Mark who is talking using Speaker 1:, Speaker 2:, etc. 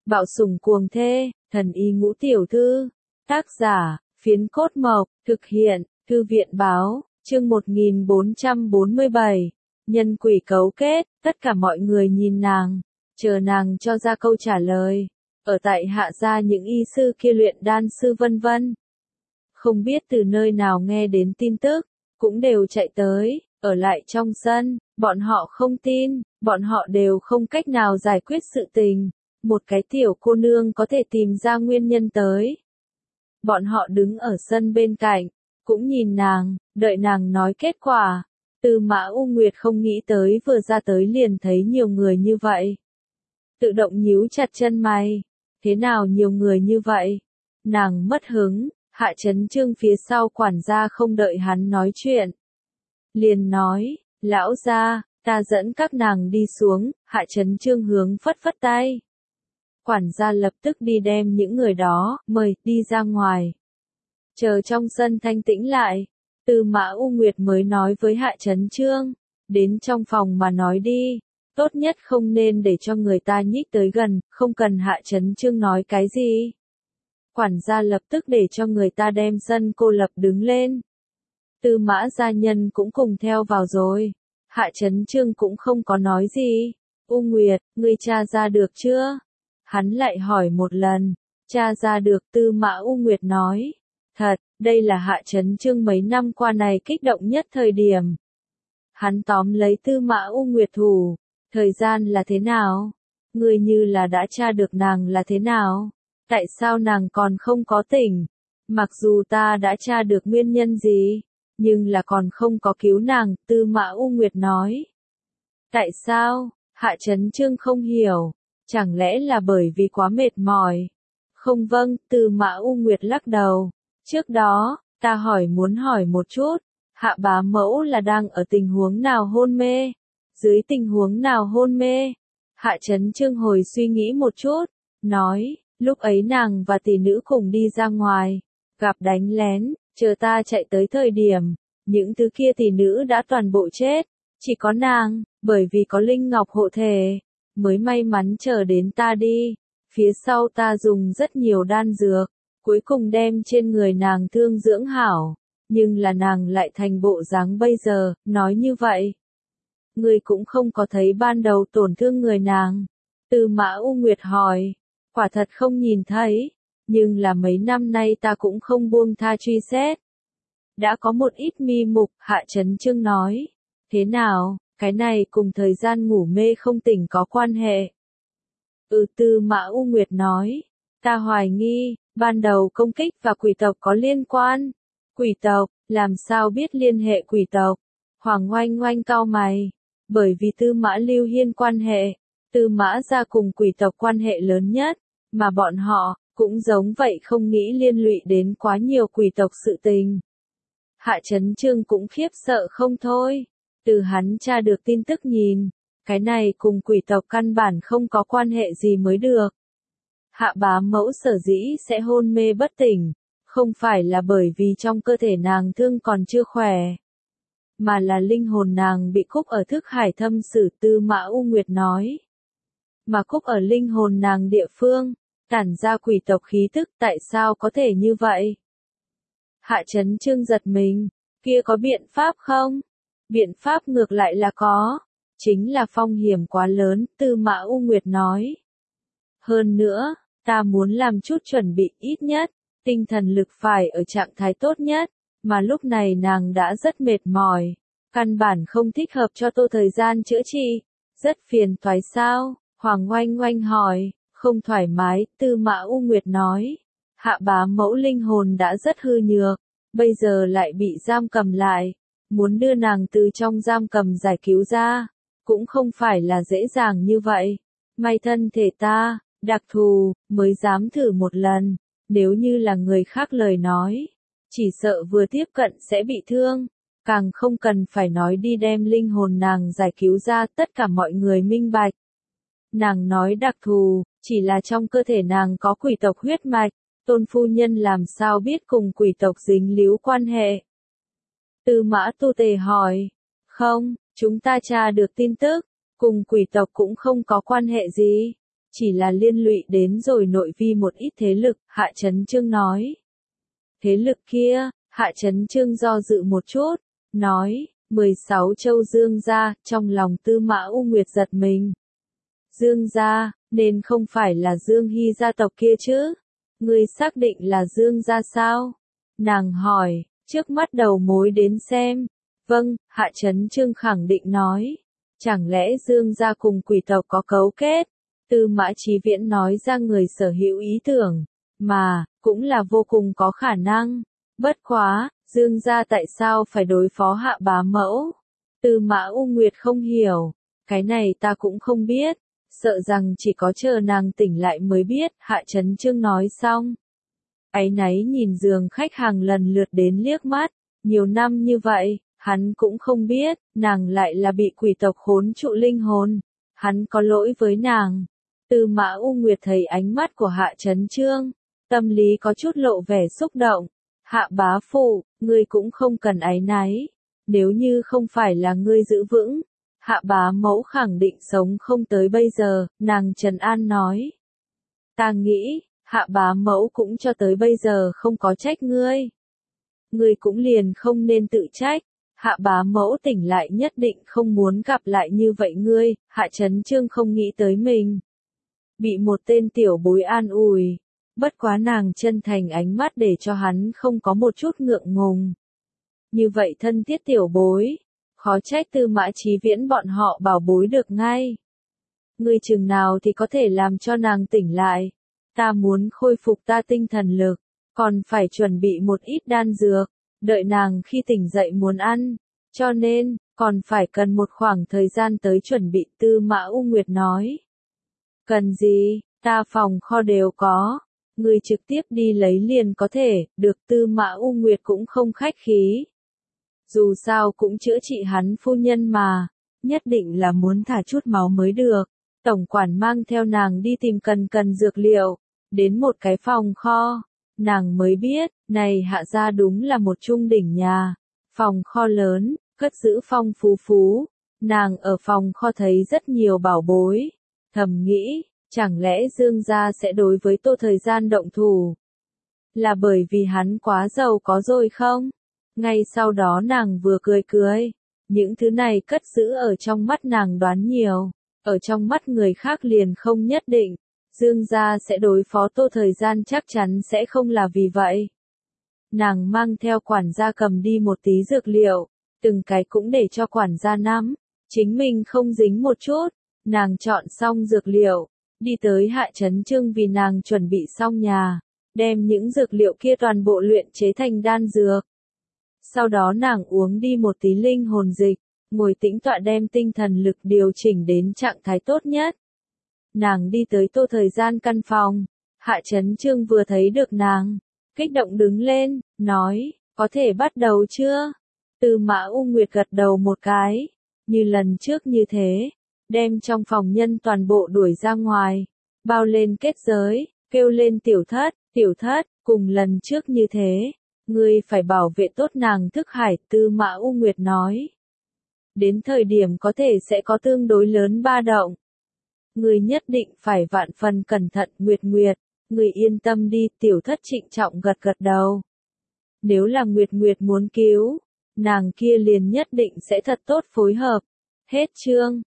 Speaker 1: Bạo sủng cuồng thê, thần y ngũ tiểu thư. Tác giả, Phiến Cốt Mộc, thực hiện, Thư viện báo, chương 1447. Nhân quỷ cấu kết, tất cả mọi người nhìn nàng, chờ nàng cho ra câu trả lời. Ở tại Hạ gia những y sư kia luyện đan sư vân vân. Không biết từ nơi nào nghe đến tin tức, cũng đều chạy tới, ở lại trong sân, bọn họ không tin, bọn họ đều không cách nào giải quyết sự tình. Một cái tiểu cô nương có thể tìm ra nguyên nhân tới. Bọn họ đứng ở sân bên cạnh, cũng nhìn nàng, đợi nàng nói kết quả. Tư Mã U Nguyệt không nghĩ tới vừa ra tới liền thấy nhiều người như vậy. Tự động nhíu chặt chân mày. Thế nào nhiều người như vậy? Nàng mất hứng, Hạ Chấn Chương phía sau quản gia không đợi hắn nói chuyện. Liền nói, lão gia, ta dẫn các nàng đi xuống, Hạ Chấn Chương hướng phất phất tay. Quản gia lập tức đi đem những người đó, mời, đi ra ngoài. Chờ trong sân thanh tĩnh lại, Tư Mã U Nguyệt mới nói với Hạ Chấn Chương, đến trong phòng mà nói đi, tốt nhất không nên để cho người ta nhích tới gần, không cần Hạ Chấn Chương nói cái gì. Quản gia lập tức để cho người ta đem sân cô lập đứng lên. Tư Mã gia nhân cũng cùng theo vào rồi. Hạ Chấn Chương cũng không có nói gì. U Nguyệt, ngươi tra ra được chưa? Hắn lại hỏi một lần. Tra ra được, Tư Mã U Nguyệt nói. Thật, đây là Hạ Chấn Chương mấy năm qua này kích động nhất thời điểm. Hắn tóm lấy Tư Mã U Nguyệt thủ. Thời gian là thế nào? Ngươi như là đã tra được nàng là thế nào? Tại sao nàng còn không có tỉnh? Mặc dù ta đã tra được nguyên nhân gì, nhưng là còn không có cứu nàng, Tư Mã U Nguyệt nói. Tại sao? Hạ Chấn Chương không hiểu. Chẳng lẽ là bởi vì quá mệt mỏi? Không vâng, Tư Mã U Nguyệt lắc đầu. Trước đó, ta muốn hỏi một chút, Hạ bá mẫu là đang ở tình huống nào hôn mê? Dưới tình huống nào hôn mê? Hạ Chấn Chương hồi suy nghĩ một chút, nói, lúc ấy nàng và tỷ nữ cùng đi ra ngoài, gặp đánh lén, chờ ta chạy tới thời điểm, những thứ kia tỷ nữ đã toàn bộ chết, chỉ có nàng, bởi vì có Linh Ngọc hộ thể, mới may mắn chờ đến ta đi. Phía sau ta dùng rất nhiều đan dược, cuối cùng đem trên người nàng thương dưỡng hảo, nhưng là nàng lại thành bộ dáng bây giờ, nói như vậy. Ngươi cũng không có thấy ban đầu tổn thương người nàng. Tư Mã U Nguyệt hỏi, quả thật không nhìn thấy, nhưng là mấy năm nay ta cũng không buông tha truy xét. Đã có một ít mi mục, Hạ Chấn Chương nói. Thế nào, cái này cùng thời gian ngủ mê không tỉnh có quan hệ? Tư Mã U Nguyệt nói, ta hoài nghi, ban đầu công kích và quỷ tộc có liên quan. Quỷ tộc, làm sao biết liên hệ quỷ tộc? Hoàng Oanh Oanh cau mày, bởi vì Tư Mã Lưu Hiên quan hệ, Tư Mã gia cùng quỷ tộc quan hệ lớn nhất, mà bọn họ, cũng giống vậy không nghĩ liên lụy đến quá nhiều quỷ tộc sự tình. Hạ Chấn Chương cũng khiếp sợ không thôi, từ hắn tra được tin tức nhìn, cái này cùng quỷ tộc căn bản không có quan hệ gì mới được. Hạ bá mẫu sở dĩ sẽ hôn mê bất tỉnh, không phải là bởi vì trong cơ thể nàng thương còn chưa khỏe, mà là linh hồn nàng bị khúc ở thức hải thâm sử, Tư Mã U Nguyệt nói. Mà khúc ở linh hồn nàng địa phương, tản ra quỷ tộc khí tức, tại sao có thể như vậy? Hạ Chấn Chương giật mình, kia có biện pháp không? Biện pháp ngược lại là có, chính là phong hiểm quá lớn, Tư Mã U Nguyệt nói. Hơn nữa, ta muốn làm chút chuẩn bị ít nhất, tinh thần lực phải ở trạng thái tốt nhất, mà lúc này nàng đã rất mệt mỏi, căn bản không thích hợp cho tô thời gian chữa trị, rất phiền toái sao? Hoàng Oanh Oanh hỏi, không thoải mái, Tư Mã U Nguyệt nói. Hạ bá mẫu linh hồn đã rất hư nhược, bây giờ lại bị giam cầm lại, muốn đưa nàng từ trong giam cầm giải cứu ra, cũng không phải là dễ dàng như vậy. May thân thể ta, đặc thù, mới dám thử một lần, nếu như là người khác lời nói, chỉ sợ vừa tiếp cận sẽ bị thương, càng không cần phải nói đi đem linh hồn nàng giải cứu ra, tất cả mọi người minh bạch. Nàng nói đặc thù, chỉ là trong cơ thể nàng có quỷ tộc huyết mạch, Tôn phu nhân làm sao biết cùng quỷ tộc dính líu quan hệ? Tư Mã Tu Tề hỏi, không, chúng ta tra được tin tức, cùng quỷ tộc cũng không có quan hệ gì, chỉ là liên lụy đến rồi nội vi một ít thế lực, Hạ Chấn Chương nói. Thế lực kia, Hạ Chấn Chương do dự một chút, nói, 16 châu Dương gia, trong lòng Tư Mã U Nguyệt giật mình. Dương gia, nên không phải là Dương Hy gia tộc kia chứ? Ngươi xác định là Dương gia sao? Nàng hỏi, trước mắt đầu mối đến xem. Vâng, Hạ Chấn Chương khẳng định nói. Chẳng lẽ Dương gia cùng quỷ tộc có cấu kết? Tư Mã Chí Viễn nói ra người sở hữu ý tưởng, mà, cũng là vô cùng có khả năng. Bất quá, Dương gia tại sao phải đối phó Hạ bá mẫu? Tư Mã U Nguyệt không hiểu, cái này ta cũng không biết, sợ rằng chỉ có chờ nàng tỉnh lại mới biết, Hạ Chấn Chương nói xong. Áy náy nhìn giường khách hàng lần lượt đến liếc mắt, nhiều năm như vậy, hắn cũng không biết, nàng lại là bị quỷ tộc khốn trụ linh hồn, hắn có lỗi với nàng. Tư Mã U Nguyệt thấy ánh mắt của Hạ Chấn Chương, tâm lý có chút lộ vẻ xúc động. Hạ bá phụ, ngươi cũng không cần áy náy, nếu như không phải là ngươi giữ vững, Hạ bá mẫu khẳng định sống không tới bây giờ, nàng trấn an nói. Ta nghĩ, Hạ bá mẫu cũng cho tới bây giờ không có trách ngươi. Ngươi cũng liền không nên tự trách, Hạ bá mẫu tỉnh lại nhất định không muốn gặp lại như vậy ngươi, Hạ Chấn Chương không nghĩ tới mình. Bị một tên tiểu bối an ủi. Bất quá nàng chân thành ánh mắt để cho hắn không có một chút ngượng ngùng. Như vậy thân thiết tiểu bối, khó trách Tư Mã Chí Viễn bọn họ bảo bối được ngay. Ngươi chừng nào thì có thể làm cho nàng tỉnh lại, ta muốn khôi phục ta tinh thần lực, còn phải chuẩn bị một ít đan dược, đợi nàng khi tỉnh dậy muốn ăn, cho nên, còn phải cần một khoảng thời gian tới chuẩn bị. Tư Mã U Nguyệt nói. Cần gì, ta phòng kho đều có. Ngươi trực tiếp đi lấy liền có thể, được. Tư Mã U Nguyệt cũng không khách khí. Dù sao cũng chữa trị hắn phu nhân mà, nhất định là muốn thả chút máu mới được. Tổng quản mang theo nàng đi tìm cần dược liệu, đến một cái phòng kho, nàng mới biết, này Hạ gia đúng là một trung đỉnh nhà, phòng kho lớn, cất giữ phong phú, nàng ở phòng kho thấy rất nhiều bảo bối, thầm nghĩ. Chẳng lẽ Dương gia sẽ đối với Tô Thời Gian động thủ? Là bởi vì hắn quá giàu có rồi không? Ngay sau đó nàng vừa cười. Những thứ này cất giữ ở trong mắt nàng đoán nhiều. Ở trong mắt người khác liền không nhất định. Dương gia sẽ đối phó Tô Thời Gian chắc chắn sẽ không là vì vậy. Nàng mang theo quản gia cầm đi một tí dược liệu. Từng cái cũng để cho quản gia nắm. Chính mình không dính một chút. Nàng chọn xong dược liệu. Đi tới Hạ Chấn Chương vì nàng chuẩn bị xong nhà, đem những dược liệu kia toàn bộ luyện chế thành đan dược. Sau đó nàng uống đi một tí linh hồn dịch, ngồi tĩnh tọa đem tinh thần lực điều chỉnh đến trạng thái tốt nhất. Nàng đi tới Tô Thời Gian căn phòng, Hạ Chấn Chương vừa thấy được nàng, kích động đứng lên, nói, có thể bắt đầu chưa? Tư Mã U Nguyệt gật đầu một cái, như lần trước như thế. Đem trong phòng nhân toàn bộ đuổi ra ngoài, bao lên kết giới, kêu lên tiểu thất, cùng lần trước như thế, ngươi phải bảo vệ tốt nàng thức hải. Tư Mã U Nguyệt nói. Đến thời điểm có thể sẽ có tương đối lớn ba động. Ngươi nhất định phải vạn phần cẩn thận. Nguyệt, ngươi yên tâm đi. Tiểu thất trịnh trọng gật đầu. Nếu là Nguyệt muốn cứu, nàng kia liền nhất định sẽ thật tốt phối hợp. Hết chương.